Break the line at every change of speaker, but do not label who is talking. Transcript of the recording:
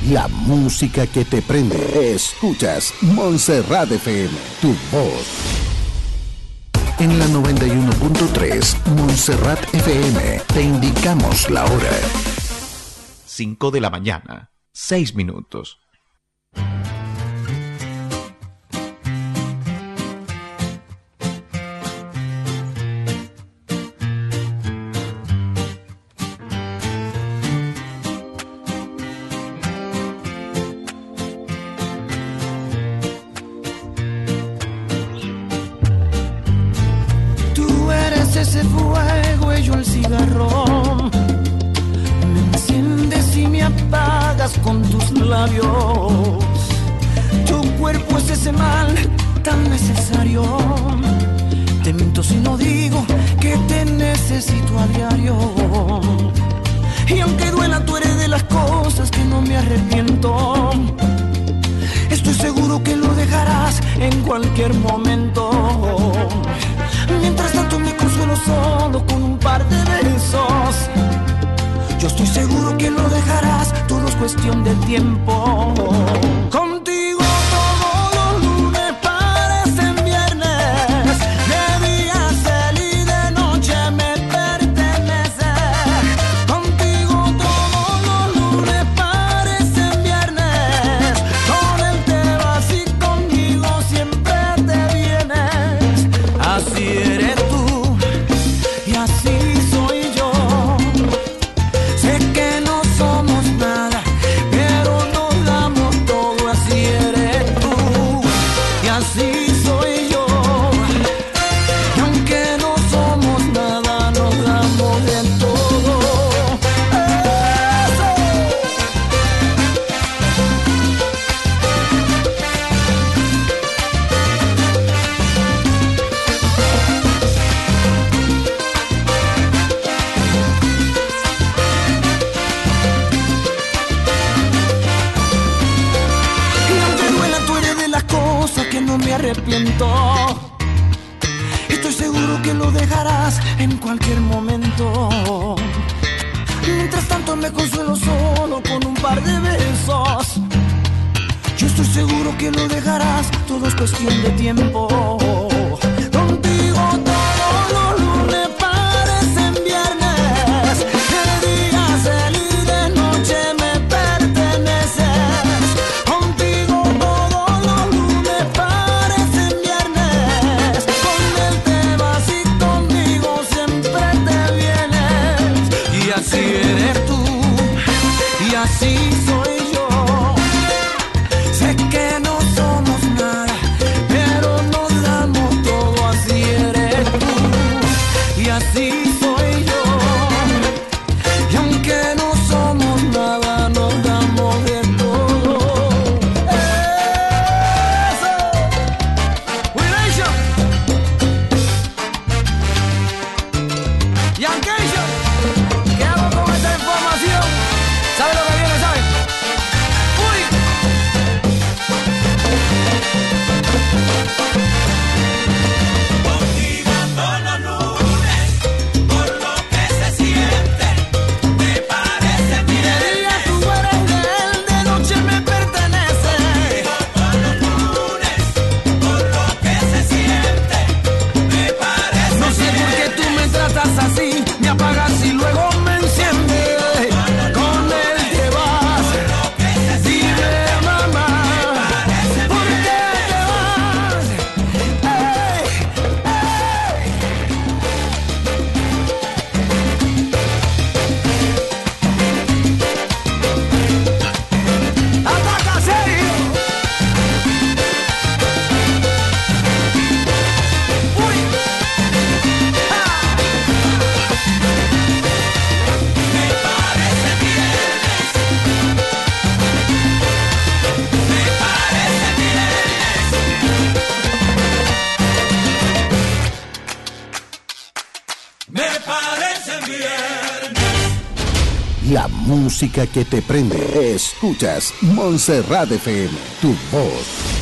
La música que te prende. Escuchas Montserrat FM, tu voz. En la 91.3 Montserrat FM te indicamos la hora.
5 de la mañana, 6 minutos.
Ese fuego y yo el cigarro, me enciendes y me apagas con tus labios. Tu cuerpo es ese mal tan necesario. Te miento si no digo que te necesito a diario. Y aunque duela, tú eres de las cosas que no me arrepiento. Estoy seguro que lo dejarás en cualquier momento. Mientras tanto me consuelo solo con un par de besos. Yo estoy seguro que lo dejarás, todo es cuestión de tiempo. Contigo todos los lunes parecen viernes, de día feliz, de noche me pertenece. Contigo todos los lunes parecen viernes, con él te vas y conmigo siempre te vienes. Así eres tú y así soy yo. Sé que no somos nada, pero nos damos todo. Así eres tú y así soy yo. Y aunque no somos nada, nos damos de todo. ¡Eso! Y aunque duela, tú eres de las cosas que no me arrepiento. Estoy seguro que lo dejarás en cualquier momento. Mientras tanto me consuelo solo con un par de besos. Yo estoy seguro que lo dejarás, todo es cuestión de tiempo. Contigo todos los lunes parecen viernes, de día feliz, de noche me perteneces. Contigo todos los lunes parecen viernes, con él te vas y conmigo siempre te vienes. Y así eres tú y así soy yo. Sé que no somos nada, pero nos damos todo. Así eres tú y así soy yo. Y aunque no somos nada, nos damos de todo. ¡Eso! ¡Wilation! ¡Yancation! ¿Qué hago con esta información? ¿Sabe lo que viene? ¿Sabe? ¡Uy!
Contigo todos los lunes, por lo que se siente, me parece bien.
De día tú eres de él, de noche me pertenece.
Todos los lunes, por lo que se siente, me parece
No sé por qué tú me tratas así, me apagas y luego me enciendes. Con él te vas, dime mamá, ¿por qué te vas? ¡Ey! ¡Ey! ¡Ataca serio! ¡Uy! ¡Ah!
me parece viernes, me parece viernes, me parece viernes.
La música que te prende. Escuchas Montserrat FM, tu voz.